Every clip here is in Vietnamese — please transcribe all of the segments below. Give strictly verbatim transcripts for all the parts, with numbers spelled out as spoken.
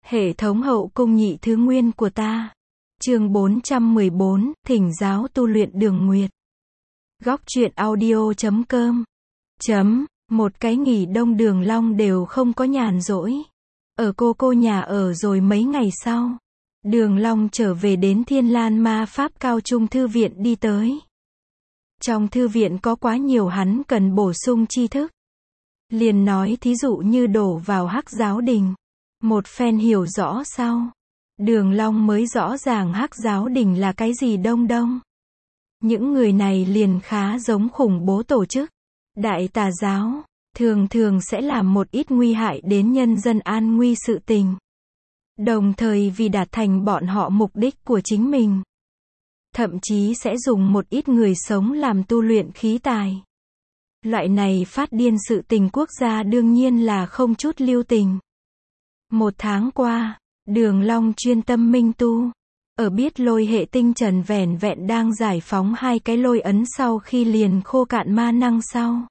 Hệ thống hậu cung nhị thứ nguyên của ta. Chương bốn trăm mười bốn, Thỉnh giáo tu luyện Đường Nguyệt. Góc truyện audio chấm com. Chấm, một cái nghỉ đông Đường Long đều không có nhàn rỗi. Ở cô cô nhà ở rồi mấy ngày sau, Đường Long trở về đến Thiên Lan Ma Pháp Cao Trung Thư viện đi tới. Trong thư viện có quá nhiều hắn cần bổ sung tri thức. Liền nói thí dụ như đổ vào Hắc Giáo Đình. Một phen hiểu rõ sau, Đường Long mới rõ ràng Hắc Giáo Đình là cái gì đông đông. Những người này liền khá giống khủng bố tổ chức, đại tà giáo, thường thường sẽ làm một ít nguy hại đến nhân dân an nguy sự tình. Đồng thời vì đạt thành bọn họ mục đích của chính mình, thậm chí sẽ dùng một ít người sống làm tu luyện khí tài. Loại này phát điên sự tình quốc gia đương nhiên là không chút lưu tình. Một tháng qua, Đường Long chuyên tâm minh tu. Ở biết lôi hệ tinh trần vẻn vẹn đang giải phóng hai cái lôi ấn sau khi liền khô cạn ma năng sau,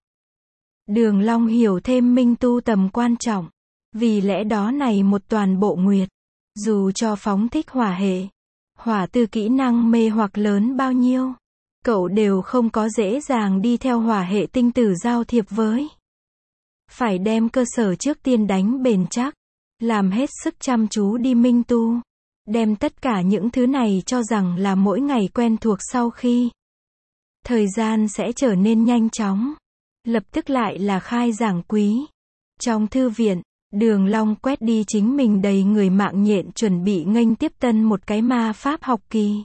Đường Long hiểu thêm minh tu tầm quan trọng. Vì lẽ đó này một toàn bộ nguyệt, dù cho phóng thích hỏa hệ, hỏa tư kỹ năng mê hoặc lớn bao nhiêu, cậu đều không có dễ dàng đi theo hỏa hệ tinh tử giao thiệp với. Phải đem cơ sở trước tiên đánh bền chắc, làm hết sức chăm chú đi minh tu, đem tất cả những thứ này cho rằng là mỗi ngày quen thuộc sau khi, thời gian sẽ trở nên nhanh chóng. Lập tức lại là khai giảng quý. Trong thư viện, Đường Long quét đi chính mình đầy người mạng nhện chuẩn bị nghênh tiếp tân một cái ma pháp học kỳ.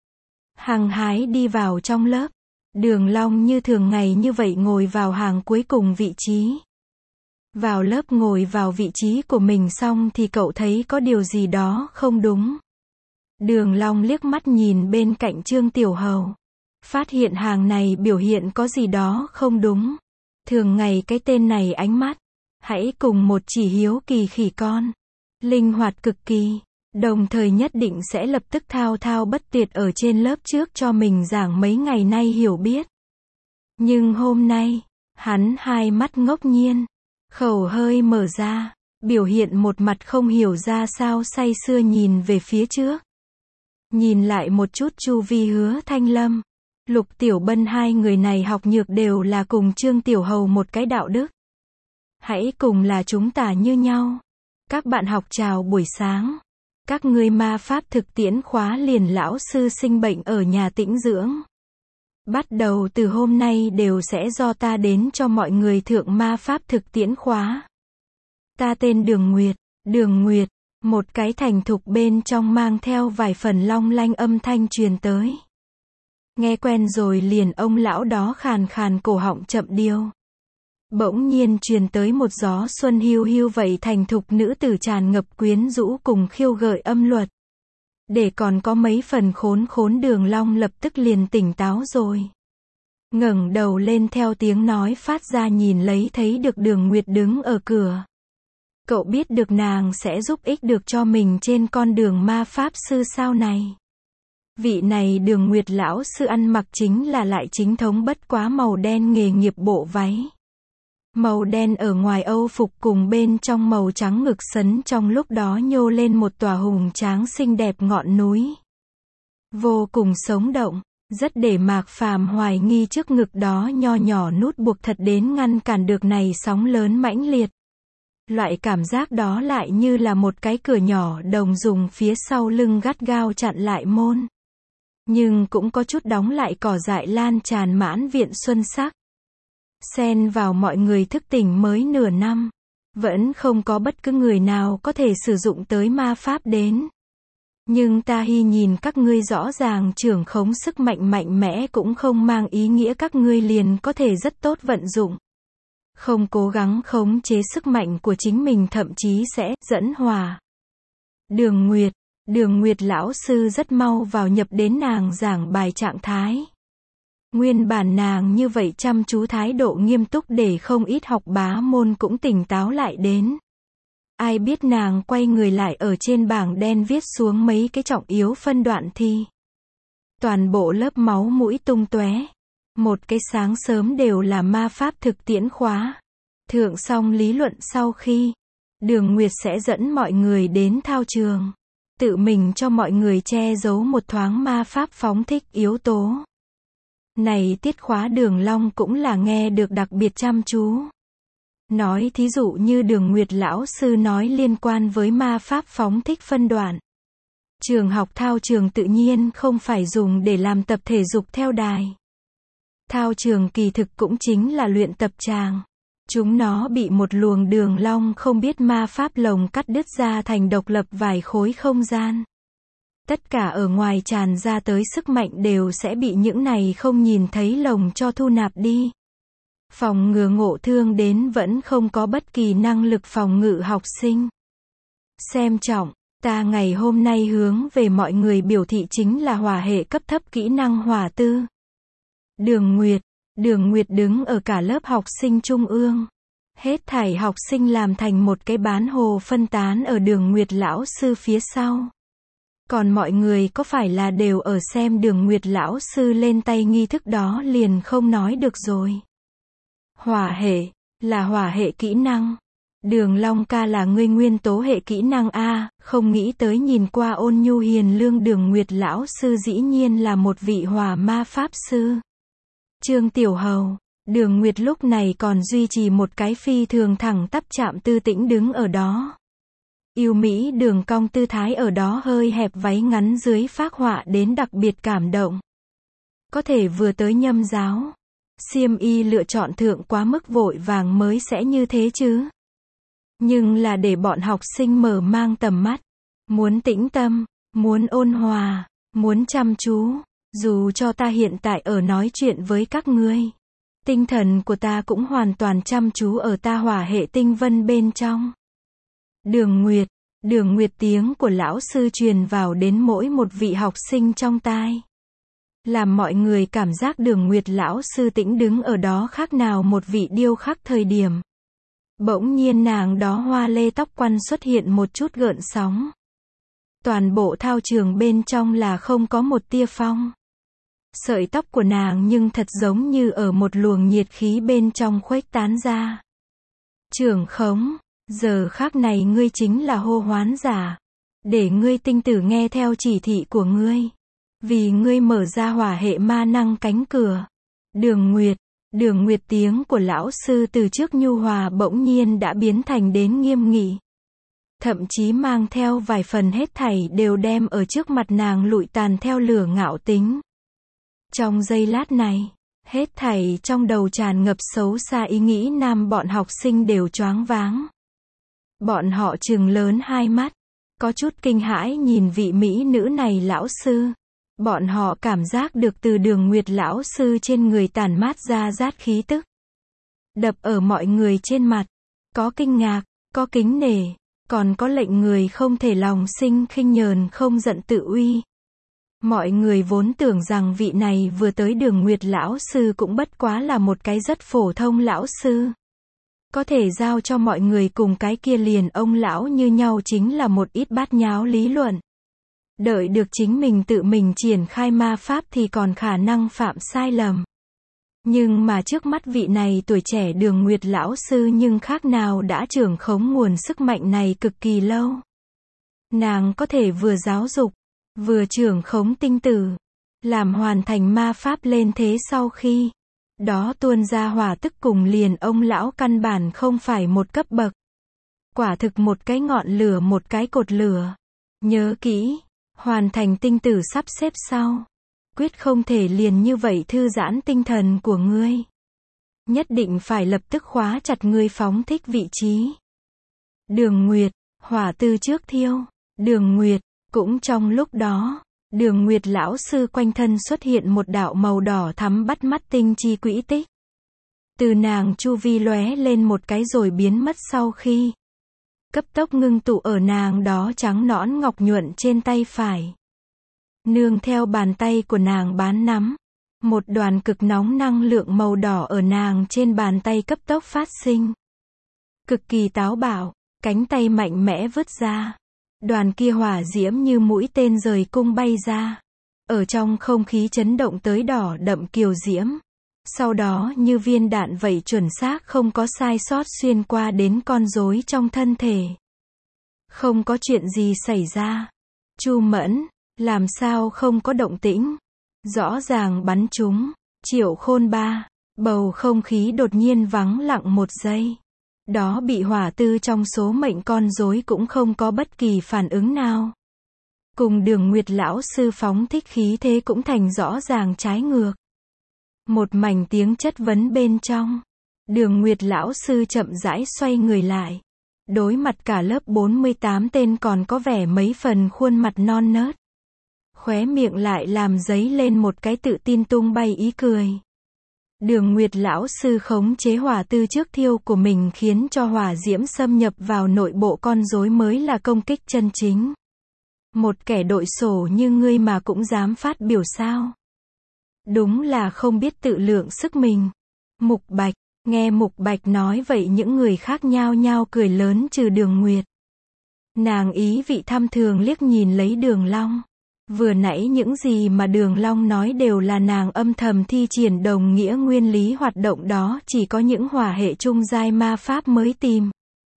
Hăng hái đi vào trong lớp, Đường Long như thường ngày như vậy ngồi vào hàng cuối cùng vị trí. Vào lớp ngồi vào vị trí của mình xong thì cậu thấy có điều gì đó không đúng. Đường Long liếc mắt nhìn bên cạnh Trương Tiểu Hầu, phát hiện hàng này biểu hiện có gì đó không đúng. Thường ngày cái tên này ánh mắt, hãy cùng một chỉ hiếu kỳ khỉ con, linh hoạt cực kỳ, đồng thời nhất định sẽ lập tức thao thao bất tuyệt ở trên lớp trước cho mình giảng mấy ngày nay hiểu biết. Nhưng hôm nay, hắn hai mắt ngốc nhiên, khẩu hơi mở ra, biểu hiện một mặt không hiểu ra sao say sưa nhìn về phía trước. Nhìn lại một chút chu vi Hứa Thanh Lâm, Lục Tiểu Bân hai người này học nhược đều là cùng Trương Tiểu Hầu một cái đạo đức. Hãy cùng là chúng ta như nhau. Các bạn học chào buổi sáng. Các ngươi ma pháp thực tiễn khóa liền lão sư sinh bệnh ở nhà tĩnh dưỡng. Bắt đầu từ hôm nay đều sẽ do ta đến cho mọi người thượng ma pháp thực tiễn khóa. Ta tên Đường Nguyệt, Đường Nguyệt, một cái thành thục bên trong mang theo vài phần long lanh âm thanh truyền tới. Nghe quen rồi liền ông lão đó khàn khàn cổ họng chậm điêu. Bỗng nhiên truyền tới một gió xuân hiu hiu vậy thành thục nữ tử tràn ngập quyến rũ cùng khiêu gợi âm luật. Để còn có mấy phần khốn khốn Đường Long lập tức liền tỉnh táo rồi. Ngẩng đầu lên theo tiếng nói phát ra nhìn lấy thấy được Đường Nguyệt đứng ở cửa. Cậu biết được nàng sẽ giúp ích được cho mình trên con đường ma pháp sư sao này. Vị này Đường Nguyệt lão sư ăn mặc chính là lại chính thống bất quá màu đen nghề nghiệp bộ váy. Màu đen ở ngoài Âu phục cùng bên trong màu trắng ngực sấn trong lúc đó nhô lên một tòa hùng tráng xinh đẹp ngọn núi. Vô cùng sống động, rất để Mạc Phàm hoài nghi trước ngực đó nho nhỏ nút buộc thật đến ngăn cản được này sóng lớn mãnh liệt. Loại cảm giác đó lại như là một cái cửa nhỏ đồng dùng phía sau lưng gắt gao chặn lại môn. Nhưng cũng có chút đóng lại cỏ dại lan tràn mãn viện xuân sắc. Xen vào mọi người thức tỉnh mới nửa năm, vẫn không có bất cứ người nào có thể sử dụng tới ma pháp đến. Nhưng ta hy nhìn các ngươi rõ ràng trưởng khống sức mạnh mạnh mẽ cũng không mang ý nghĩa các ngươi liền có thể rất tốt vận dụng. Không cố gắng khống chế sức mạnh của chính mình thậm chí sẽ dẫn hòa. Đường Nguyệt, Đường Nguyệt lão sư rất mau vào nhập đến nàng giảng bài trạng thái. Nguyên bản nàng như vậy chăm chú thái độ nghiêm túc để không ít học bá môn cũng tỉnh táo lại đến. Ai biết nàng quay người lại ở trên bảng đen viết xuống mấy cái trọng yếu phân đoạn thi. Toàn bộ lớp máu mũi tung tóe. Một cái sáng sớm đều là ma pháp thực tiễn khóa. Thượng xong lý luận sau khi, Đường Nguyệt sẽ dẫn mọi người đến thao trường. Tự mình cho mọi người che giấu một thoáng ma pháp phóng thích yếu tố. Này tiết khóa Đường Long cũng là nghe được đặc biệt chăm chú. Nói thí dụ như Đường Nguyệt lão sư nói liên quan với ma pháp phóng thích phân đoạn. Trường học thao trường tự nhiên không phải dùng để làm tập thể dục theo đài. Thao trường kỳ thực cũng chính là luyện tập tràng. Chúng nó bị một luồng Đường Long không biết ma pháp lồng cắt đứt ra thành độc lập vài khối không gian. Tất cả ở ngoài tràn ra tới sức mạnh đều sẽ bị những này không nhìn thấy lồng cho thu nạp đi. Phòng ngừa ngộ thương đến vẫn không có bất kỳ năng lực phòng ngự học sinh. Xem trọng, ta ngày hôm nay hướng về mọi người biểu thị chính là hỏa hệ cấp thấp kỹ năng hỏa tư. Đường Nguyệt, Đường Nguyệt đứng ở cả lớp học sinh trung ương. Hết thảy học sinh làm thành một cái bán hồ phân tán ở Đường Nguyệt lão sư phía sau. Còn mọi người có phải là đều ở xem Đường Nguyệt lão sư lên tay nghi thức đó liền không nói được rồi. Hỏa hệ, là hỏa hệ kỹ năng. Đường Long ca là ngươi nguyên tố hệ kỹ năng A, không nghĩ tới nhìn qua ôn nhu hiền lương Đường Nguyệt lão sư dĩ nhiên là một vị hỏa ma pháp sư. Trương Tiểu Hầu, Đường Nguyệt lúc này còn duy trì một cái phi thường thẳng tắp chạm tư tĩnh đứng ở đó. Yêu mỹ đường cong tư thái ở đó hơi hẹp váy ngắn dưới phác họa đến đặc biệt cảm động. Có thể vừa tới nhâm giáo. Xiêm y lựa chọn thượng quá mức vội vàng mới sẽ như thế chứ. Nhưng là để bọn học sinh mở mang tầm mắt. Muốn tĩnh tâm, muốn ôn hòa, muốn chăm chú. Dù cho ta hiện tại ở nói chuyện với các ngươi. Tinh thần của ta cũng hoàn toàn chăm chú ở ta hỏa hệ tinh vân bên trong. Đường Nguyệt, Đường Nguyệt tiếng của lão sư truyền vào đến mỗi một vị học sinh trong tai. Làm mọi người cảm giác Đường Nguyệt lão sư tĩnh đứng ở đó khác nào một vị điêu khắc thời điểm. Bỗng nhiên nàng đó hoa lê tóc quăn xuất hiện một chút gợn sóng. Toàn bộ thao trường bên trong là không có một tia phong. Sợi tóc của nàng nhưng thật giống như ở một luồng nhiệt khí bên trong khuếch tán ra. Trưởng khống, giờ khác này ngươi chính là hô hoán giả. Để ngươi tinh tử nghe theo chỉ thị của ngươi. Vì ngươi mở ra hỏa hệ ma năng cánh cửa. Đường Nguyệt, Đường Nguyệt tiếng của lão sư từ trước nhu hòa bỗng nhiên đã biến thành đến nghiêm nghị. Thậm chí mang theo vài phần hết thảy đều đem ở trước mặt nàng lụi tàn theo lửa ngạo tính. Trong giây lát này, hết thảy trong đầu tràn ngập xấu xa ý nghĩ nam bọn học sinh đều choáng váng. Bọn họ trừng lớn hai mắt, có chút kinh hãi nhìn vị mỹ nữ này lão sư. Bọn họ cảm giác được từ Đường Nguyệt lão sư trên người tản mát ra rát khí tức. Đập ở mọi người trên mặt, có kinh ngạc, có kính nể, còn có lệnh người không thể lòng sinh khinh nhờn không giận tự uy. Mọi người vốn tưởng rằng vị này vừa tới Đường Nguyệt lão sư cũng bất quá là một cái rất phổ thông lão sư. Có thể giao cho mọi người cùng cái kia liền ông lão như nhau chính là một ít bát nháo lý luận. Đợi được chính mình tự mình triển khai ma pháp thì còn khả năng phạm sai lầm. Nhưng mà trước mắt vị này tuổi trẻ Đường Nguyệt lão sư nhưng khác nào đã trưởng khống nguồn sức mạnh này cực kỳ lâu. Nàng có thể vừa giáo dục, vừa trưởng khống tinh tử, làm hoàn thành ma pháp lên thế sau khi đó tuôn ra hỏa tức cùng liền ông lão căn bản không phải một cấp bậc. Quả thực một cái ngọn lửa một cái cột lửa. Nhớ kỹ, hoàn thành tinh tử sắp xếp sau. Quyết không thể liền như vậy thư giãn tinh thần của ngươi. Nhất định phải lập tức khóa chặt ngươi phóng thích vị trí. Đường Nguyệt, hỏa tư trước thiêu. Đường Nguyệt, cũng trong lúc đó, Đường Nguyệt lão sư quanh thân xuất hiện một đạo màu đỏ thắm bắt mắt tinh chi quỹ tích. Từ nàng chu vi lóe lên một cái rồi biến mất sau khi cấp tốc ngưng tụ ở nàng đó trắng nõn ngọc nhuận trên tay phải. Nương theo bàn tay của nàng bán nắm, một đoàn cực nóng năng lượng màu đỏ ở nàng trên bàn tay cấp tốc phát sinh. Cực kỳ táo bạo, cánh tay mạnh mẽ vứt ra. Đoàn kia hỏa diễm như mũi tên rời cung bay ra. Ở trong không khí chấn động tới đỏ đậm kiều diễm. Sau đó như viên đạn vậy chuẩn xác không có sai sót xuyên qua đến con rối trong thân thể. Không có chuyện gì xảy ra. Chu Mẫn, làm sao không có động tĩnh? Rõ ràng bắn trúng. Triệu Khôn Ba. Bầu không khí đột nhiên vắng lặng một giây. Đó bị hỏa tư trong số mệnh con rối cũng không có bất kỳ phản ứng nào. Cùng Đường Nguyệt lão sư phóng thích khí thế cũng thành rõ ràng trái ngược. Một mảnh tiếng chất vấn bên trong. Đường Nguyệt lão sư chậm rãi xoay người lại. Đối mặt cả lớp bốn mươi tám tên còn có vẻ mấy phần khuôn mặt non nớt. Khóe miệng lại làm dấy lên một cái tự tin tung bay ý cười. Đường Nguyệt lão sư khống chế hỏa tư trước thiêu của mình khiến cho hỏa diễm xâm nhập vào nội bộ con rối mới là công kích chân chính. Một kẻ đội sổ như ngươi mà cũng dám phát biểu sao? Đúng là không biết tự lượng sức mình. Mục Bạch, nghe Mục Bạch nói vậy những người khác nhao nhao cười lớn trừ Đường Nguyệt. Nàng ý vị thăm thường liếc nhìn lấy Đường Long. Vừa nãy những gì mà Đường Long nói đều là nàng âm thầm thi triển đồng nghĩa nguyên lý hoạt động đó chỉ có những hỏa hệ trung giai ma pháp mới tìm.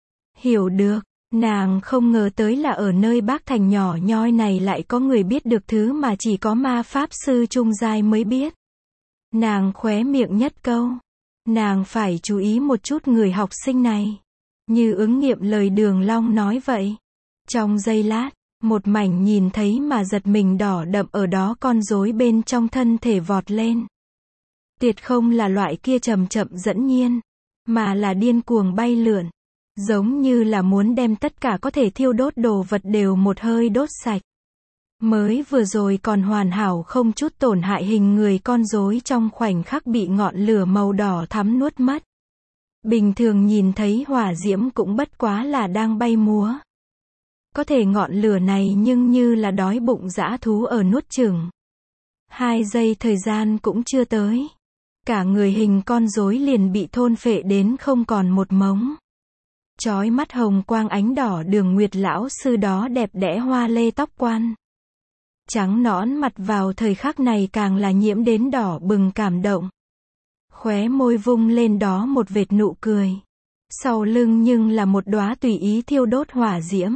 Hiểu được, nàng không ngờ tới là ở nơi Bác Thành nhỏ nhoi này lại có người biết được thứ mà chỉ có ma pháp sư trung giai mới biết. Nàng khóe miệng nhất câu. Nàng phải chú ý một chút người học sinh này. Như ứng nghiệm lời Đường Long nói vậy. Trong giây lát, một mảnh nhìn thấy mà giật mình đỏ đậm ở đó con rối bên trong thân thể vọt lên. Tuyệt không là loại kia chậm chậm dẫn nhiên, mà là điên cuồng bay lượn. Giống như là muốn đem tất cả có thể thiêu đốt đồ vật đều một hơi đốt sạch. Mới vừa rồi còn hoàn hảo không chút tổn hại hình người con rối trong khoảnh khắc bị ngọn lửa màu đỏ thắm nuốt mất. Bình thường nhìn thấy hỏa diễm cũng bất quá là đang bay múa. Có thể ngọn lửa này nhưng như là đói bụng dã thú ở nuốt chửng. Hai giây thời gian cũng chưa tới. Cả người hình con rối liền bị thôn phệ đến không còn một mống. Chói mắt hồng quang ánh đỏ Đường Nguyệt lão sư đó đẹp đẽ hoa lê tóc quan. Trắng nõn mặt vào thời khắc này càng là nhiễm đến đỏ bừng cảm động. Khóe môi vung lên đó một vệt nụ cười. Sau lưng nhưng là một đóa tùy ý thiêu đốt hỏa diễm.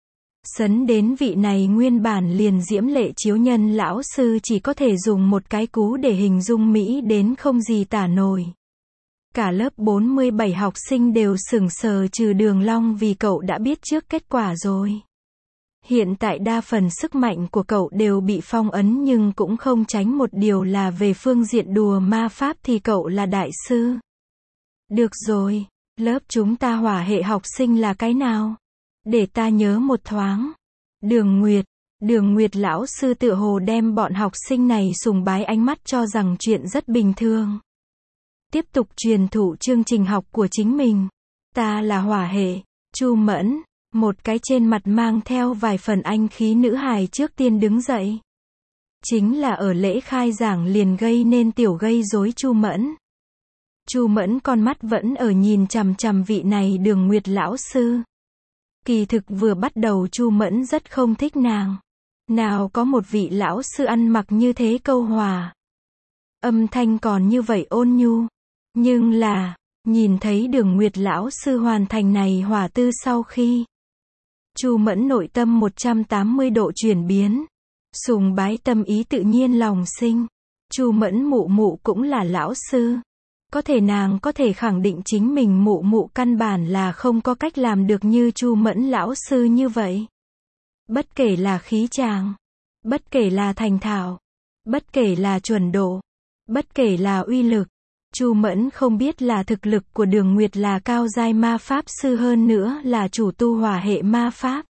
Sấn đến vị này nguyên bản liền diễm lệ chiếu nhân lão sư chỉ có thể dùng một cái cú để hình dung mỹ đến không gì tả nổi. Cả lớp bốn mươi bảy học sinh đều sững sờ trừ Đường Long vì cậu đã biết trước kết quả rồi. Hiện tại đa phần sức mạnh của cậu đều bị phong ấn nhưng cũng không tránh một điều là về phương diện đùa ma pháp thì cậu là đại sư. Được rồi, lớp chúng ta hỏa hệ học sinh là cái nào? Để ta nhớ một thoáng. Đường Nguyệt, Đường Nguyệt lão sư tựa hồ đem bọn học sinh này sùng bái ánh mắt cho rằng chuyện rất bình thường. Tiếp tục truyền thụ chương trình học của chính mình. Ta là hỏa hệ, Chu Mẫn, một cái trên mặt mang theo vài phần anh khí nữ hài trước tiên đứng dậy. Chính là ở lễ khai giảng liền gây nên tiểu gây rối Chu Mẫn. Chu Mẫn con mắt vẫn ở nhìn chằm chằm vị này Đường Nguyệt lão sư. Kỳ thực vừa bắt đầu Chu Mẫn rất không thích nàng. Nào có một vị lão sư ăn mặc như thế câu hòa. Âm thanh còn như vậy ôn nhu. Nhưng là, nhìn thấy Đường Nguyệt lão sư hoàn thành này hỏa tư sau khi. Chu Mẫn nội tâm một trăm tám mươi độ chuyển biến. Sùng bái tâm ý tự nhiên lòng sinh. Chu Mẫn mụ mụ cũng là lão sư. Có thể nàng có thể khẳng định chính mình mụ mụ căn bản là không có cách làm được như Chu Mẫn lão sư như vậy. Bất kể là khí tràng, bất kể là thành thạo, bất kể là chuẩn độ, bất kể là uy lực, Chu Mẫn không biết là thực lực của Đường Nguyệt là cao giai ma pháp sư hơn nữa là chủ tu hỏa hệ ma pháp.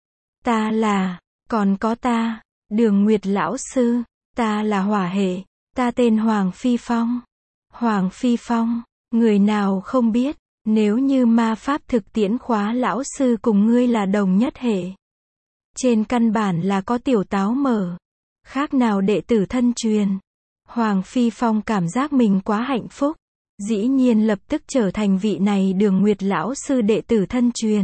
Ta là, còn có ta, Đường Nguyệt lão sư, ta là hỏa hệ, ta tên Hoàng Phi Phong. Hoàng Phi Phong, người nào không biết, nếu như ma pháp thực tiễn khóa lão sư cùng ngươi là đồng nhất hệ. Trên căn bản là có tiểu táo mở. Khác nào đệ tử thân truyền. Hoàng Phi Phong cảm giác mình quá hạnh phúc. Dĩ nhiên lập tức trở thành vị này Đường Nguyệt lão sư đệ tử thân truyền.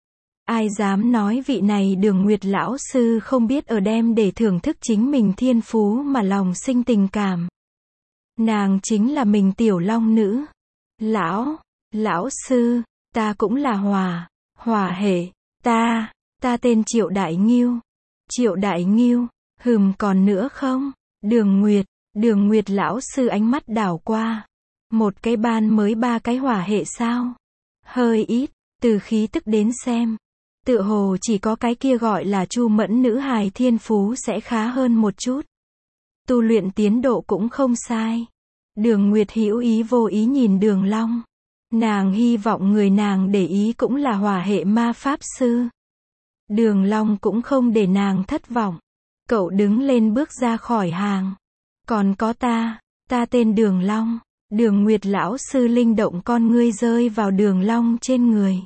Ai dám nói vị này Đường Nguyệt lão sư không biết ở đem để thưởng thức chính mình thiên phú mà lòng sinh tình cảm. Nàng chính là mình tiểu long nữ. Lão, lão sư, ta cũng là hỏa, hỏa hệ, ta, Ta tên Triệu Đại Nghiêu. Triệu Đại Nghiêu, hừm còn nữa không? Đường Nguyệt, Đường Nguyệt lão sư ánh mắt đảo qua. Một cái ban mới ba cái hỏa hệ sao? Hơi ít, từ khí tức đến xem. Tựa hồ chỉ có cái kia gọi là Chu Mẫn nữ hài thiên phú sẽ khá hơn một chút. Tu luyện tiến độ cũng không sai. Đường Nguyệt hữu ý vô ý nhìn Đường Long. Nàng hy vọng người nàng để ý cũng là hỏa hệ ma pháp sư. Đường Long cũng không để nàng thất vọng. Cậu đứng lên bước ra khỏi hàng. Còn có ta, ta tên Đường Long. Đường Nguyệt lão sư linh động con ngươi rơi vào Đường Long trên người.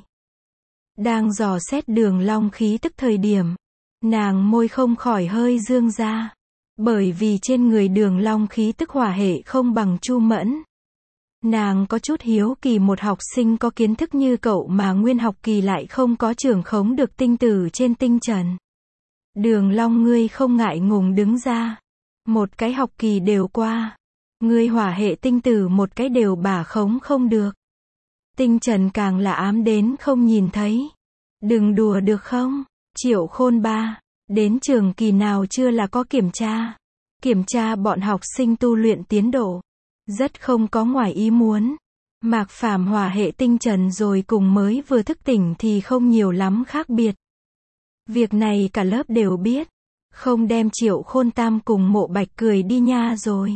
Đang dò xét Đường Long khí tức thời điểm, nàng môi không khỏi hơi dương ra. Bởi vì trên người Đường Long khí tức hỏa hệ không bằng Chu Mẫn. Nàng có chút hiếu kỳ một học sinh có kiến thức như cậu mà nguyên học kỳ lại không có trưởng khống được tinh tử trên tinh trần. Đường Long ngươi không ngại ngùng đứng ra. Một cái học kỳ đều qua. Ngươi hỏa hệ tinh tử một cái đều bả khống không được. Tinh trần càng là ám đến không nhìn thấy. Đừng đùa được không? Triệu Khôn Ba, đến trường kỳ nào chưa là có kiểm tra. Kiểm tra bọn học sinh tu luyện tiến độ. Rất không có ngoài ý muốn. Mạc Phàm hỏa hệ tinh trần rồi cùng mới vừa thức tỉnh thì không nhiều lắm khác biệt. Việc này cả lớp đều biết. Không đem Triệu Khôn Tam cùng Mộ Bạch cười đi nha rồi.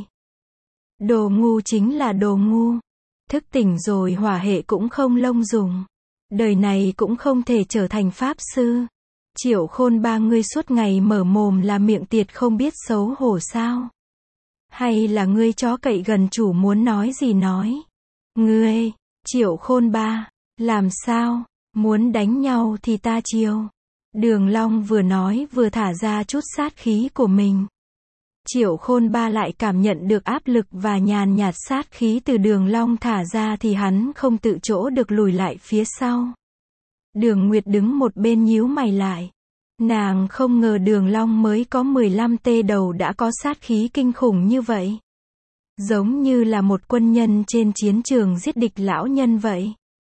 Đồ ngu chính là đồ ngu. Thức tỉnh rồi hỏa hệ cũng không lông dùng. Đời này cũng không thể trở thành pháp sư. Triệu Khôn Ba ngươi suốt ngày mở mồm là miệng tiệt không biết xấu hổ sao? Hay là ngươi chó cậy gần chủ muốn nói gì nói? Ngươi, Triệu Khôn Ba, làm sao? Muốn đánh nhau thì ta chiêu. Đường Long vừa nói vừa thả ra chút sát khí của mình. Triệu Khôn Ba lại cảm nhận được áp lực và nhàn nhạt sát khí từ Đường Long thả ra thì hắn không tự chỗ được lùi lại phía sau. Đường Nguyệt đứng một bên nhíu mày lại. Nàng không ngờ Đường Long mới có mười lăm tê đầu đã có sát khí kinh khủng như vậy. Giống như là một quân nhân trên chiến trường giết địch lão nhân vậy.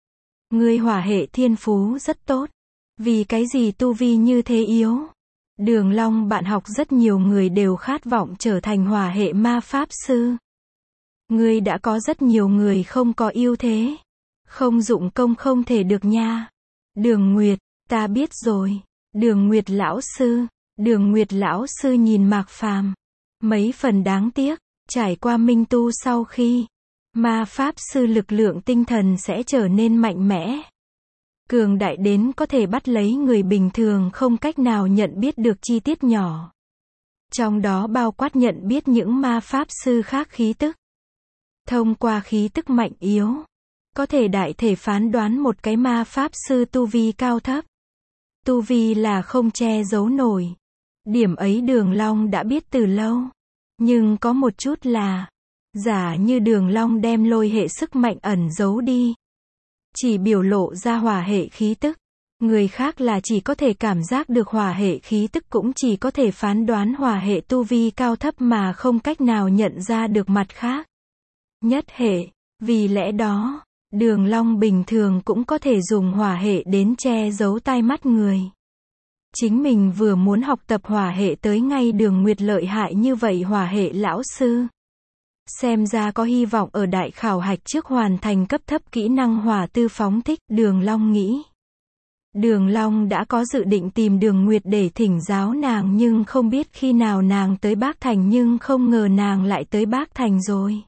Ngươi hỏa hệ thiên phú rất tốt. Vì cái gì tu vi như thế yếu? Đường Long bạn học rất nhiều người đều khát vọng trở thành hỏa hệ ma pháp sư. Ngươi đã có rất nhiều người không có ưu thế. Không dụng công không thể được nha. Đường Nguyệt, ta biết rồi. Đường Nguyệt lão sư. Đường Nguyệt lão sư nhìn Mạc Phàm. Mấy phần đáng tiếc. Trải qua minh tu sau khi ma pháp sư lực lượng tinh thần sẽ trở nên mạnh mẽ. Cường đại đến có thể bắt lấy người bình thường không cách nào nhận biết được chi tiết nhỏ. Trong đó bao quát nhận biết những ma pháp sư khác khí tức. Thông qua khí tức mạnh yếu, có thể đại thể phán đoán một cái ma pháp sư tu vi cao thấp. Tu vi là không che giấu nổi. Điểm ấy Đường Long đã biết từ lâu. Nhưng có một chút là, giả như Đường Long đem lôi hệ sức mạnh ẩn giấu đi. Chỉ biểu lộ ra hỏa hệ khí tức. Người khác là chỉ có thể cảm giác được hỏa hệ khí tức cũng chỉ có thể phán đoán hỏa hệ tu vi cao thấp mà không cách nào nhận ra được mặt khác. Nhất hệ, vì lẽ đó, Đường Long bình thường cũng có thể dùng hỏa hệ đến che giấu tai mắt người. Chính mình vừa muốn học tập hỏa hệ tới ngay Đường Nguyệt lợi hại như vậy hỏa hệ lão sư. Xem ra có hy vọng ở đại khảo hạch trước hoàn thành cấp thấp kỹ năng hỏa tư phóng thích, Đường Long nghĩ. Đường Long đã có dự định tìm Đường Nguyệt để thỉnh giáo nàng nhưng không biết khi nào nàng tới Bác Thành nhưng không ngờ nàng lại tới Bác Thành rồi.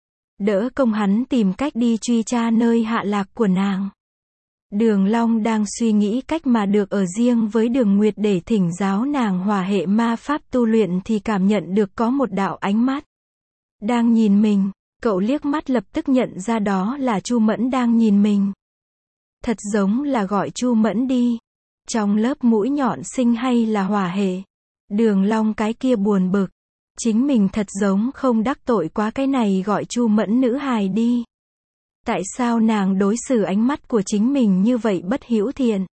Đỡ công hắn tìm cách đi truy tra nơi hạ lạc của nàng. Đường Long đang suy nghĩ cách mà được ở riêng với Đường Nguyệt để thỉnh giáo nàng hỏa hệ ma pháp tu luyện thì cảm nhận được có một đạo ánh mắt đang nhìn mình. Cậu liếc mắt lập tức nhận ra đó là Chu Mẫn đang nhìn mình. Thật giống là gọi Chu Mẫn đi. Trong lớp mũi nhọn xinh hay là hỏa hệ? Đường Long cái kia buồn bực. Chính mình thật giống không đắc tội quá cái này gọi Chu Mẫn nữ hài đi. Tại sao nàng đối xử ánh mắt của chính mình như vậy bất hữu thiện?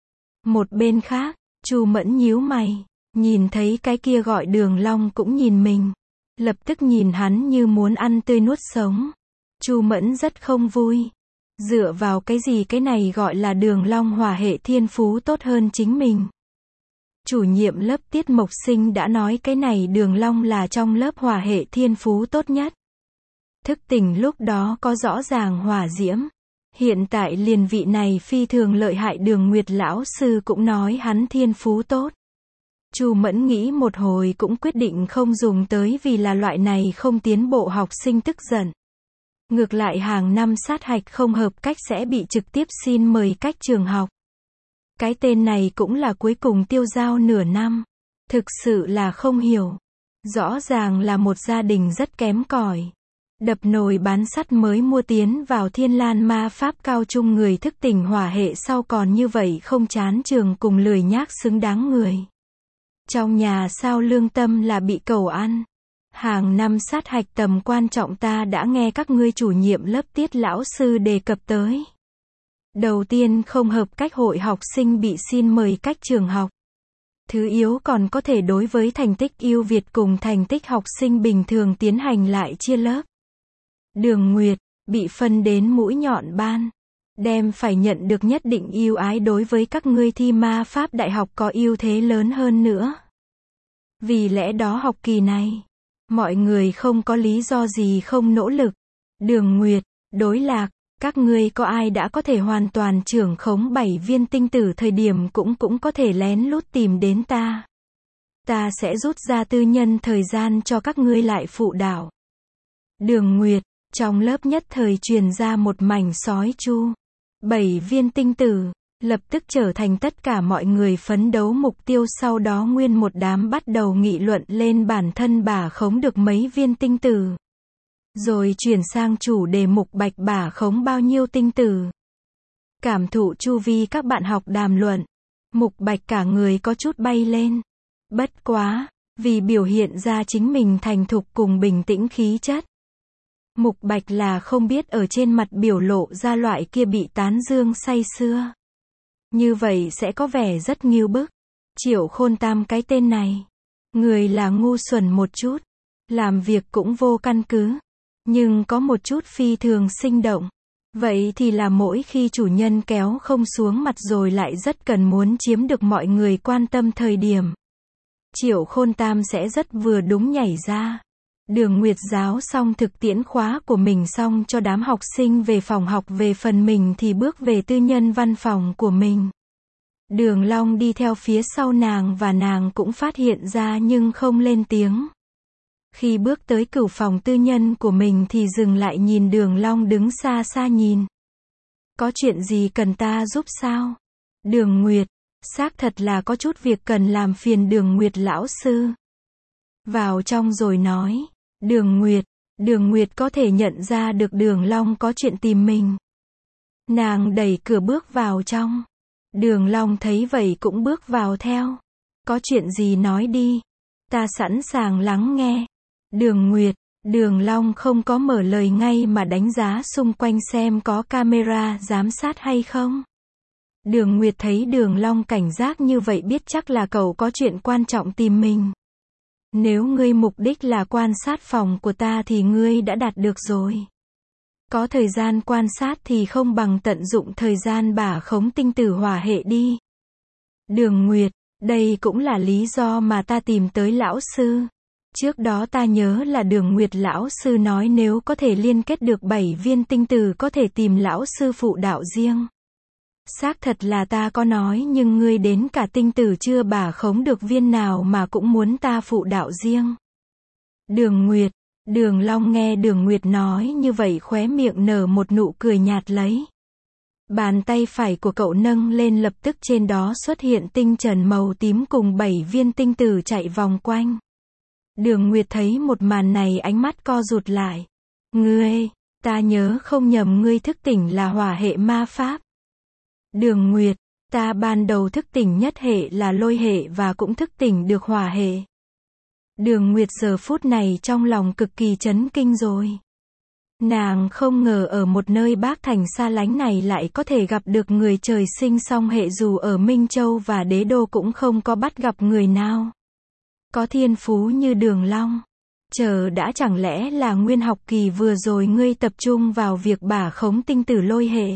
Một bên khác, Chu Mẫn nhíu mày, nhìn thấy cái kia gọi Đường Long cũng nhìn mình. Lập tức nhìn hắn như muốn ăn tươi nuốt sống. Chu Mẫn rất không vui. Dựa vào cái gì cái này gọi là Đường Long hỏa hệ thiên phú tốt hơn chính mình. Chủ nhiệm lớp Tiết Mộc Sinh đã nói cái này Đường Long là trong lớp hỏa hệ thiên phú tốt nhất. Thức tỉnh lúc đó có rõ ràng hỏa diễm. Hiện tại liền vị này phi thường lợi hại Đường Nguyệt lão sư cũng nói hắn thiên phú tốt. Chu Mẫn nghĩ một hồi cũng quyết định không dùng tới vì là loại này không tiến bộ học sinh tức giận. Ngược lại hàng năm sát hạch không hợp cách sẽ bị trực tiếp xin mời cách trường học. Cái tên này cũng là cuối cùng tiêu dao nửa năm. Thực sự là không hiểu. Rõ ràng là một gia đình rất kém cỏi. Đập nồi bán sắt mới mua tiến vào Thiên Lan ma pháp cao trung người thức tỉnh hỏa hệ sau còn như vậy không chán trường cùng lười nhác xứng đáng người. Trong nhà sao lương tâm là bị cầu ăn. Hàng năm sát hạch tầm quan trọng ta đã nghe các ngươi chủ nhiệm lớp Tiết lão sư đề cập tới. Đầu tiên không hợp cách hội học sinh bị xin mời cách trường học. Thứ yếu còn có thể đối với thành tích ưu việt cùng thành tích học sinh bình thường tiến hành lại chia lớp. Đường Nguyệt, bị phân đến mũi nhọn ban. Đem phải nhận được nhất định ưu ái đối với các ngươi thi ma pháp đại học có ưu thế lớn hơn nữa. Vì lẽ đó học kỳ này, mọi người không có lý do gì không nỗ lực. Đường Nguyệt, Đối Lạc, các ngươi có ai đã có thể hoàn toàn trưởng khống bảy viên tinh tử thời điểm cũng cũng có thể lén lút tìm đến ta. Ta sẽ rút ra tư nhân thời gian cho các ngươi lại phụ đạo. Đường Nguyệt, trong lớp nhất thời truyền ra một mảnh sói chu. Bảy viên tinh tử, lập tức trở thành tất cả mọi người phấn đấu mục tiêu, sau đó nguyên một đám bắt đầu nghị luận lên bản thân bà khống được mấy viên tinh tử. Rồi chuyển sang chủ đề mục Bạch bà khống bao nhiêu tinh tử. Cảm thụ chu vi các bạn học đàm luận. Mục Bạch cả người có chút bay lên. Bất quá, vì biểu hiện ra chính mình thành thục cùng bình tĩnh khí chất. Mục Bạch là không biết ở trên mặt biểu lộ ra loại kia bị tán dương say sưa. Như vậy sẽ có vẻ rất nghiêu bức. Triệu Khôn Tam cái tên này. Người là ngu xuẩn một chút. Làm việc cũng vô căn cứ. Nhưng có một chút phi thường sinh động. Vậy thì là mỗi khi chủ nhân kéo không xuống mặt rồi lại rất cần muốn chiếm được mọi người quan tâm thời điểm. Triệu Khôn Tam sẽ rất vừa đúng nhảy ra. Đường Nguyệt giáo xong thực tiễn khóa của mình xong cho đám học sinh về phòng học, về phần mình thì bước về tư nhân văn phòng của mình. Đường Long đi theo phía sau nàng và nàng cũng phát hiện ra nhưng không lên tiếng. Khi bước tới cửu phòng tư nhân của mình thì dừng lại nhìn Đường Long đứng xa xa nhìn. Có chuyện gì cần ta giúp sao? Đường Nguyệt, xác thật là có chút việc cần làm phiền Đường Nguyệt lão sư. Vào trong rồi nói. Đường Nguyệt, Đường Nguyệt có thể nhận ra được Đường Long có chuyện tìm mình. Nàng đẩy cửa bước vào trong. Đường Long thấy vậy cũng bước vào theo. Có chuyện gì nói đi. Ta sẵn sàng lắng nghe. Đường Nguyệt, Đường Long không có mở lời ngay mà đánh giá xung quanh xem có camera giám sát hay không. Đường Nguyệt thấy Đường Long cảnh giác như vậy biết chắc là cậu có chuyện quan trọng tìm mình. Nếu ngươi mục đích là quan sát phòng của ta thì ngươi đã đạt được rồi. Có thời gian quan sát thì không bằng tận dụng thời gian bả khống tinh tử hỏa hệ đi. Đường Nguyệt, đây cũng là lý do mà ta tìm tới lão sư. Trước đó ta nhớ là Đường Nguyệt lão sư nói nếu có thể liên kết được bảy viên tinh tử có thể tìm lão sư phụ đạo riêng. Xác thật là ta có nói nhưng ngươi đến cả tinh tử chưa bả khống được viên nào mà cũng muốn ta phụ đạo riêng. Đường Nguyệt, Đường Long nghe Đường Nguyệt nói như vậy khóe miệng nở một nụ cười nhạt lấy. Bàn tay phải của cậu nâng lên, lập tức trên đó xuất hiện tinh trần màu tím cùng bảy viên tinh tử chạy vòng quanh. Đường Nguyệt thấy một màn này ánh mắt co rụt lại. Ngươi, ta nhớ không nhầm ngươi thức tỉnh là hỏa hệ ma pháp. Đường Nguyệt, ta ban đầu thức tỉnh nhất hệ là lôi hệ và cũng thức tỉnh được hỏa hệ. Đường Nguyệt giờ phút này trong lòng cực kỳ chấn kinh rồi. Nàng không ngờ ở một nơi bác thành xa lánh này lại có thể gặp được người trời sinh song hệ, dù ở Minh Châu và Đế Đô cũng không có bắt gặp người nào có thiên phú như Đường Long. Chờ đã, chẳng lẽ là nguyên học kỳ vừa rồi ngươi tập trung vào việc bả khống tinh tử lôi hệ?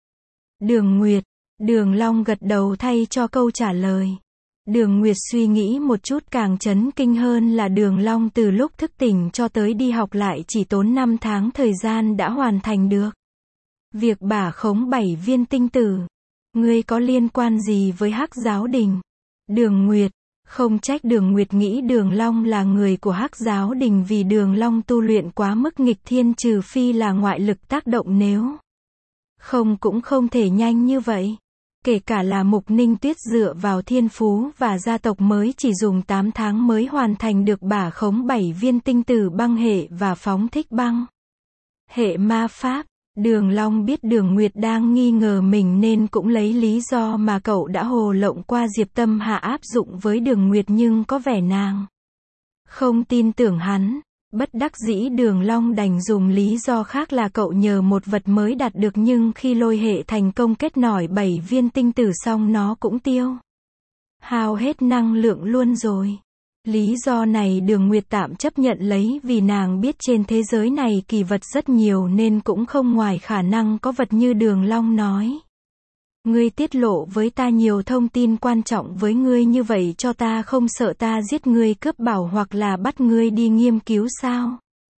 Đường Nguyệt, Đường Long gật đầu thay cho câu trả lời. Đường Nguyệt suy nghĩ một chút, càng chấn kinh hơn là Đường Long từ lúc thức tỉnh cho tới đi học lại chỉ tốn năm tháng thời gian đã hoàn thành được. Việc bả khống bảy viên tinh tử. Ngươi có liên quan gì với Hắc Giáo Đình? Đường Nguyệt, không trách Đường Nguyệt nghĩ Đường Long là người của Hắc Giáo Đình vì Đường Long tu luyện quá mức nghịch thiên, trừ phi là ngoại lực tác động, nếu không cũng không thể nhanh như vậy. Kể cả là Mục Ninh Tuyết dựa vào thiên phú và gia tộc mới chỉ dùng tám tháng mới hoàn thành được bả khống bảy viên tinh tử băng hệ và phóng thích băng hệ ma pháp. Đường Long biết Đường Nguyệt đang nghi ngờ mình nên cũng lấy lý do mà cậu đã hồ lộng qua Diệp Tâm Hạ áp dụng với Đường Nguyệt, nhưng có vẻ nàng không tin tưởng hắn. Bất đắc dĩ Đường Long đành dùng lý do khác là cậu nhờ một vật mới đạt được, nhưng khi lôi hệ thành công kết nổi bảy viên tinh tử xong nó cũng tiêu hao hết năng lượng luôn rồi. Lý do này Đường Nguyệt tạm chấp nhận lấy vì nàng biết trên thế giới này kỳ vật rất nhiều nên cũng không ngoài khả năng có vật như Đường Long nói. Ngươi tiết lộ với ta nhiều thông tin quan trọng với ngươi như vậy cho ta không sợ ta giết ngươi, cướp bảo hoặc là bắt ngươi đi nghiên cứu sao?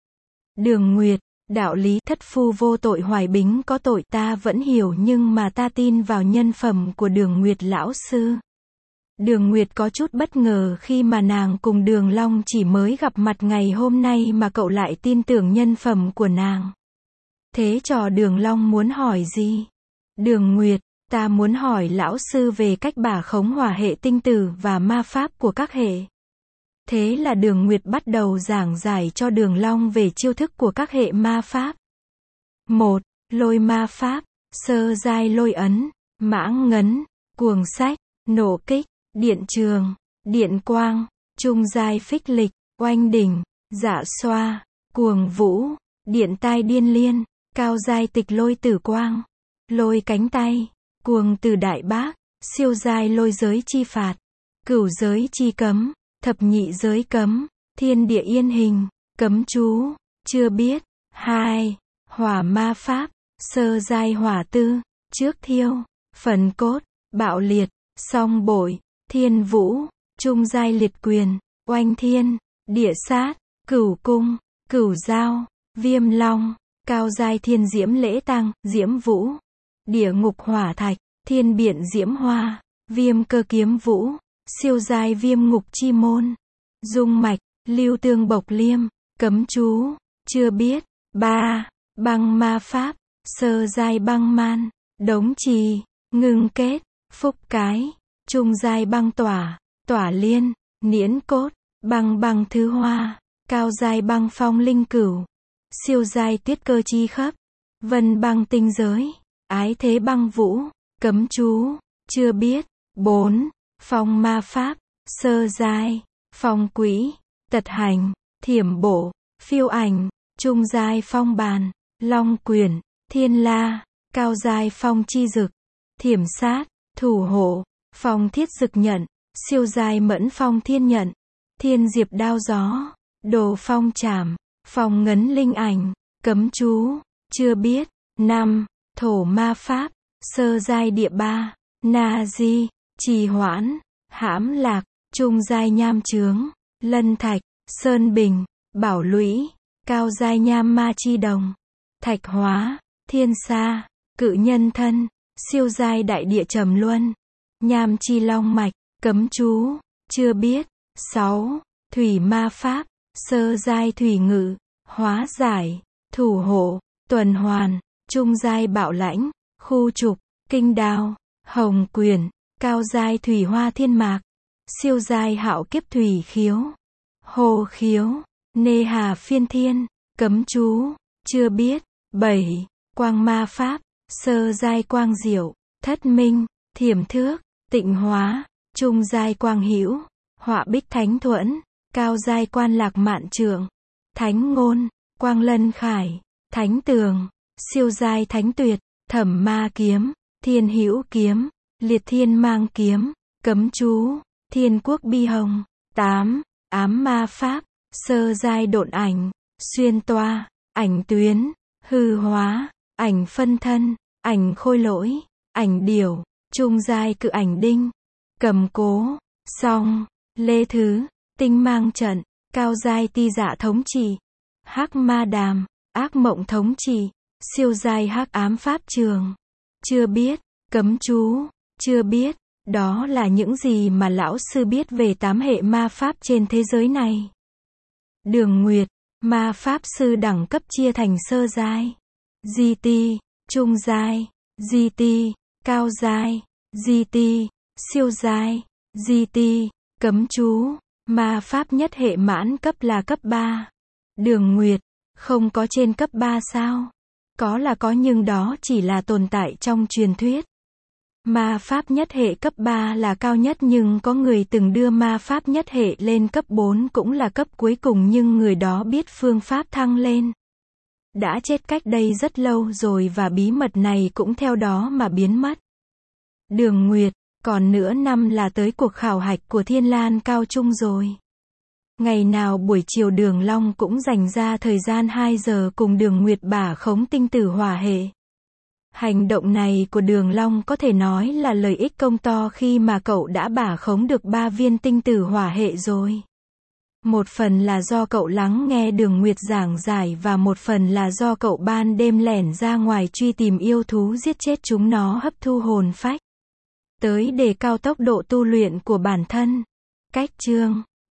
Đường Nguyệt, đạo lý thất phu vô tội hoài bính có tội ta vẫn hiểu, nhưng mà ta tin vào nhân phẩm của Đường Nguyệt lão sư. Đường Nguyệt có chút bất ngờ khi mà nàng cùng Đường Long chỉ mới gặp mặt ngày hôm nay mà cậu lại tin tưởng nhân phẩm của nàng. Thế trò Đường Long muốn hỏi gì? Đường Nguyệt, ta muốn hỏi lão sư về cách bả khống hỏa hệ tinh tử và ma pháp của các hệ. Thế là Đường Nguyệt bắt đầu giảng giải cho Đường Long về chiêu thức của các hệ ma pháp. một. Lôi ma pháp, sơ giai lôi ấn, mãng ngấn, cuồng sách, nổ kích, điện trường, điện quang, trung giai phích lịch, oanh đỉnh, dạ xoa, cuồng vũ, điện tai điên liên, cao giai tịch lôi tử quang, lôi cánh tay, cuồng từ đại bác, siêu giai lôi giới chi phạt, cửu giới chi cấm, thập nhị giới cấm, thiên địa yên hình, cấm chú, chưa biết. hai. Hỏa ma pháp, sơ giai hỏa tư, trước thiêu, phần cốt, bạo liệt, song bội, thiên vũ, trung giai liệt quyền, oanh thiên, địa sát, cửu cung, cửu dao, viêm long, cao giai thiên diễm lễ tăng, diễm vũ, địa ngục hỏa thạch, thiên biện diễm hoa, viêm cơ kiếm vũ, siêu giai viêm ngục chi môn, dung mạch, lưu tương bộc liêm, cấm chú, chưa biết. ba. Băng ma pháp, sơ giai băng man, đống trì, ngưng kết, phúc cái, trung giai băng tỏa, tỏa liên, niễn cốt, băng băng thứ hoa, cao giai băng phong linh cửu, siêu giai tuyết cơ chi khắp, vân băng tinh giới, ái thế băng vũ, cấm chú, chưa biết. bốn. Phong ma pháp, sơ giai, phong quỹ, tật hành, thiểm bổ, phiêu ảnh, trung giai phong bàn, long quyền, thiên la, cao giai phong chi dực, thiểm sát, thủ hộ, phong thiết dực nhận, siêu giai mẫn phong thiên nhận, thiên diệp đao gió, đồ phong trảm, phong ngấn linh ảnh, cấm chú, chưa biết. năm. Thổ ma pháp, sơ giai địa ba, na di, trì hoãn, hãm lạc, trung giai nham chướng, lân thạch, sơn bình, bảo lũy, cao giai nham ma chi đồng, thạch hóa, thiên sa, cự nhân thân, siêu giai đại địa trầm luân, nham chi long mạch, cấm chú, chưa biết. sáu. Thủy ma pháp, sơ giai thủy ngự, hóa giải, thủ hộ, tuần hoàn, trung giai bạo lãnh, khu trục, kinh đao, hồng quyền, cao giai thủy hoa thiên mạc, siêu giai hạo kiếp thủy khiếu, hồ khiếu, nê hà phiên thiên, cấm chú, chưa biết. bảy. Quang ma pháp, sơ giai quang diệu, thất minh, thiểm thước, tịnh hóa, trung giai quang hữu, họa bích thánh thuẫn, cao giai quan lạc mạn trượng, thánh ngôn, quang lân khải, thánh tường, siêu giai thánh tuyệt, thẩm ma kiếm, thiên hữu kiếm, liệt thiên mang kiếm, cấm chú, thiên quốc bi hồng. tám. Ám ma pháp, sơ giai độn ảnh, xuyên toa, ảnh tuyến, hư hóa, ảnh phân thân, ảnh khôi lỗi, ảnh điểu, trung giai cự ảnh đinh, cầm cố, song, lê thứ, tinh mang trận, cao giai ti dạ thống trị, hắc ma đàm, ác mộng thống trị, siêu giai hắc ám pháp trường. Chưa biết, cấm chú, chưa biết, đó là những gì mà lão sư biết về tám hệ ma pháp trên thế giới này. Đường Nguyệt, ma pháp sư đẳng cấp chia thành sơ giai, giê tê, trung giai, giê tê, cao giai, giê tê, siêu giai, giê tê, cấm chú, ma pháp nhất hệ mãn cấp là cấp ba. Đường Nguyệt, không có trên cấp ba sao? Có là có nhưng đó chỉ là tồn tại trong truyền thuyết. Ma pháp nhất hệ cấp ba là cao nhất nhưng có người từng đưa ma pháp nhất hệ lên cấp bốn cũng là cấp cuối cùng nhưng người đó biết phương pháp thăng lên. Đã chết cách đây rất lâu rồi và bí mật này cũng theo đó mà biến mất. Đường Nguyệt, còn nửa năm là tới cuộc khảo hạch của Thiên Lan Cao Trung rồi. Ngày nào buổi chiều Đường Long cũng dành ra thời gian hai giờ cùng Đường Nguyệt bả khống tinh tử hỏa hệ. Hành động này của Đường Long có thể nói là lợi ích công to khi mà cậu đã bả khống được ba viên tinh tử hỏa hệ rồi. Một phần là do cậu lắng nghe Đường Nguyệt giảng giải và một phần là do cậu ban đêm lẻn ra ngoài truy tìm yêu thú giết chết chúng nó hấp thu hồn phách. Tới đề cao tốc độ tu luyện của bản thân. Cách chương